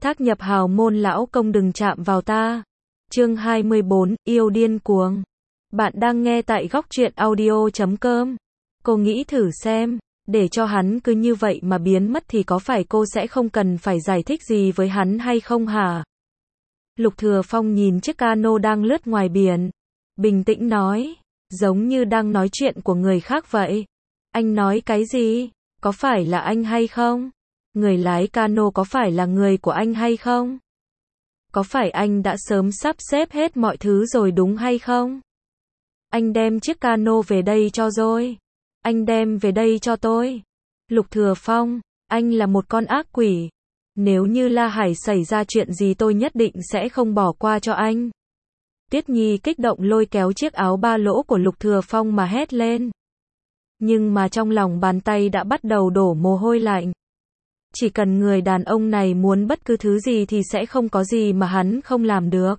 Thác nhập hào môn lão công đừng chạm vào ta. Chương 24, yêu điên cuồng. Bạn đang nghe tại góc truyện audio.com. Cô nghĩ thử xem, để cho hắn cứ như vậy mà biến mất thì có phải cô sẽ không cần phải giải thích gì với hắn hay không hả? Lục Thừa Phong nhìn chiếc cano đang lướt ngoài biển, bình tĩnh nói, giống như đang nói chuyện của người khác vậy. Anh nói cái gì? Có phải là anh hay không? Người lái cano có phải là người của anh hay không? Có phải anh đã sớm sắp xếp hết mọi thứ rồi đúng hay không? Anh đem chiếc cano về đây cho rồi. Anh đem về đây cho tôi. Lục Thừa Phong, anh là một con ác quỷ. Nếu như La Hải xảy ra chuyện gì tôi nhất định sẽ không bỏ qua cho anh. Tiết Nhi kích động lôi kéo chiếc áo ba lỗ của Lục Thừa Phong mà hét lên. Nhưng mà trong lòng bàn tay đã bắt đầu đổ mồ hôi lạnh. Chỉ cần người đàn ông này muốn bất cứ thứ gì thì sẽ không có gì mà hắn không làm được.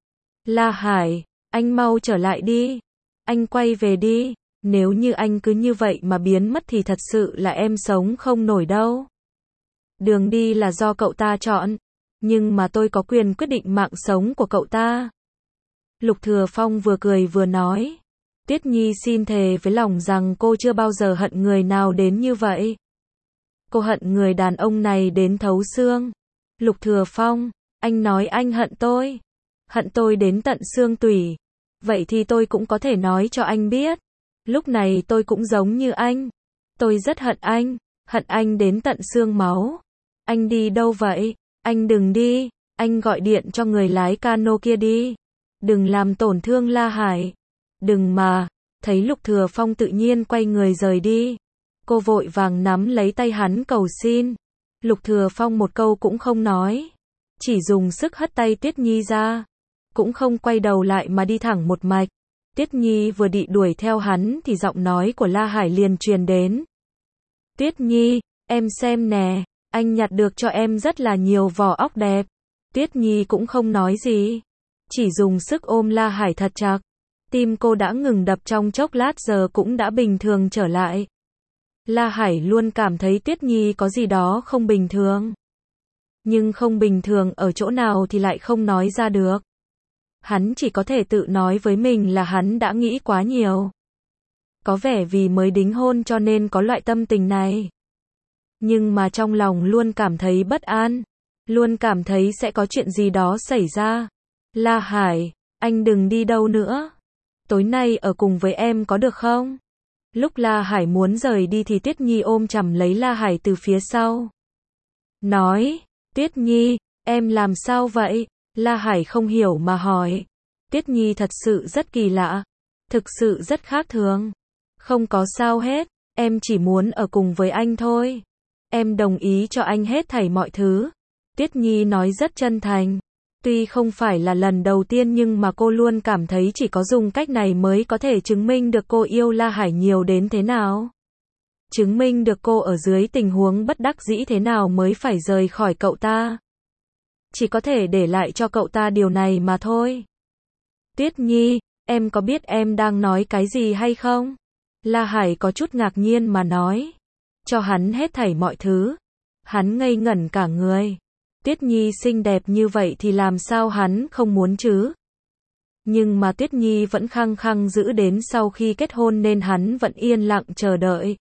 La Hải, anh mau trở lại đi. Anh quay về đi. Nếu như anh cứ như vậy mà biến mất thì thật sự là em sống không nổi đâu. Đường đi là do cậu ta chọn. Nhưng mà tôi có quyền quyết định mạng sống của cậu ta. Lục Thừa Phong vừa cười vừa nói. Tiết Nhi xin thề với lòng rằng cô chưa bao giờ hận người nào đến như vậy. Cô hận người đàn ông này đến thấu xương. Lục Thừa Phong, anh nói anh hận tôi đến tận xương tủy. Vậy thì tôi cũng có thể nói cho anh biết. Lúc này tôi cũng giống như anh. Tôi rất hận anh đến tận xương máu. Anh đi đâu vậy? Anh đừng đi, anh gọi điện cho người lái cano kia đi. Đừng làm tổn thương La Hải. Đừng mà, thấy Lục Thừa Phong tự nhiên quay người rời đi. Cô vội vàng nắm lấy tay hắn cầu xin. Lục Thừa Phong một câu cũng không nói. Chỉ dùng sức hất tay Tiết Nhi ra. Cũng không quay đầu lại mà đi thẳng một mạch. Tiết Nhi vừa định đuổi theo hắn thì giọng nói của La Hải liền truyền đến. Tiết Nhi, em xem nè, anh nhặt được cho em rất là nhiều vỏ óc đẹp. Tiết Nhi cũng không nói gì. Chỉ dùng sức ôm La Hải thật chặt. Tim cô đã ngừng đập trong chốc lát giờ cũng đã bình thường trở lại. La Hải luôn cảm thấy Tiết Nhi có gì đó không bình thường. Nhưng không bình thường ở chỗ nào thì lại không nói ra được. Hắn chỉ có thể tự nói với mình là hắn đã nghĩ quá nhiều. Có vẻ vì mới đính hôn cho nên có loại tâm tình này. Nhưng mà trong lòng luôn cảm thấy bất an. Luôn cảm thấy sẽ có chuyện gì đó xảy ra. La Hải, anh đừng đi đâu nữa. Tối nay ở cùng với em có được không? Lúc La Hải muốn rời đi thì Tiết Nhi ôm chầm lấy La Hải từ phía sau. Nói, Tiết Nhi, em làm sao vậy? La Hải không hiểu mà hỏi. Tiết Nhi thật sự rất kỳ lạ. Thực sự rất khác thường. Không có sao hết, em chỉ muốn ở cùng với anh thôi. Em đồng ý cho anh hết thảy mọi thứ. Tiết Nhi nói rất chân thành. Tuy không phải là lần đầu tiên nhưng mà cô luôn cảm thấy chỉ có dùng cách này mới có thể chứng minh được cô yêu La Hải nhiều đến thế nào. Chứng minh được cô ở dưới tình huống bất đắc dĩ thế nào mới phải rời khỏi cậu ta. Chỉ có thể để lại cho cậu ta điều này mà thôi. Tiết Nhi, em có biết em đang nói cái gì hay không? La Hải có chút ngạc nhiên mà nói. Cho hắn hết thảy mọi thứ. Hắn ngây ngẩn cả người. Tiết Nhi xinh đẹp như vậy thì làm sao hắn không muốn chứ? Nhưng mà Tiết Nhi vẫn khăng khăng giữ đến sau khi kết hôn nên hắn vẫn yên lặng chờ đợi.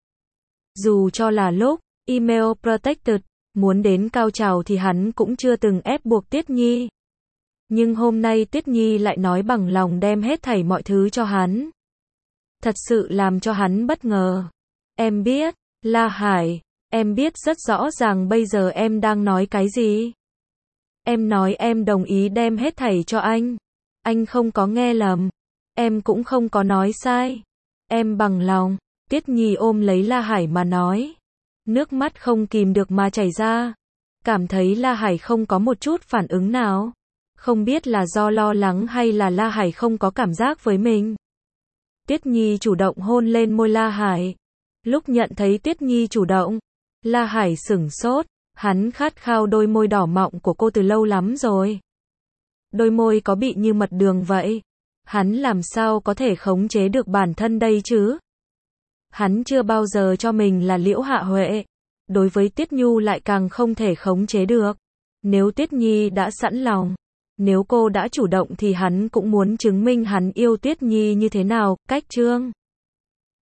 Dù cho là lúc email protected, muốn đến cao trào thì hắn cũng chưa từng ép buộc Tiết Nhi. Nhưng hôm nay Tiết Nhi lại nói bằng lòng đem hết thảy mọi thứ cho hắn. Thật sự làm cho hắn bất ngờ. Em biết, La Hải, em biết rất rõ ràng bây giờ em đang nói cái gì. Em nói em đồng ý đem hết thảy cho anh. Anh không có nghe lầm. Em cũng không có nói sai. Em bằng lòng. Tiết Nhi ôm lấy La Hải mà nói. Nước mắt không kìm được mà chảy ra. Cảm thấy La Hải không có một chút phản ứng nào. Không biết là do lo lắng hay là La Hải không có cảm giác với mình. Tiết Nhi chủ động hôn lên môi La Hải. Lúc nhận thấy Tiết Nhi chủ động, La Hải sửng sốt. Hắn khát khao đôi môi đỏ mọng của cô từ lâu lắm rồi. Đôi môi có bị như mật đường vậy. Hắn làm sao có thể khống chế được bản thân đây chứ? Hắn chưa bao giờ cho mình là Liễu Hạ Huệ. Đối với Tiết Nhu lại càng không thể khống chế được. Nếu Tuyết Nhi đã sẵn lòng, nếu cô đã chủ động thì hắn cũng muốn chứng minh hắn yêu Tuyết Nhi như thế nào. Cách chương